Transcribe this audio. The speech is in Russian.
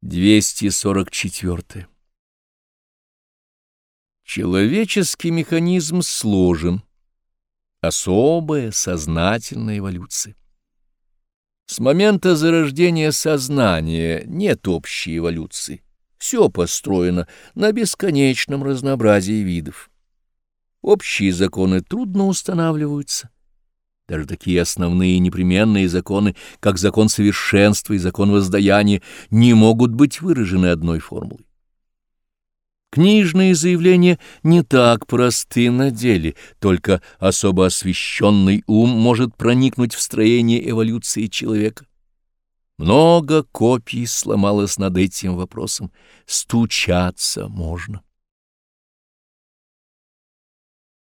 244. Человеческий механизм сложен. Особая сознательная эволюция. С момента зарождения сознания нет общей эволюции. Все построено на бесконечном разнообразии видов. Общие законы трудно устанавливаются. Даже такие основные непременные законы, как закон совершенства и закон воздаяния, не могут быть выражены одной формулой. Книжные заявления не так просты на деле, только особо освещенный ум может проникнуть в строение эволюции человека. Много копий сломалось над этим вопросом, стучаться можно.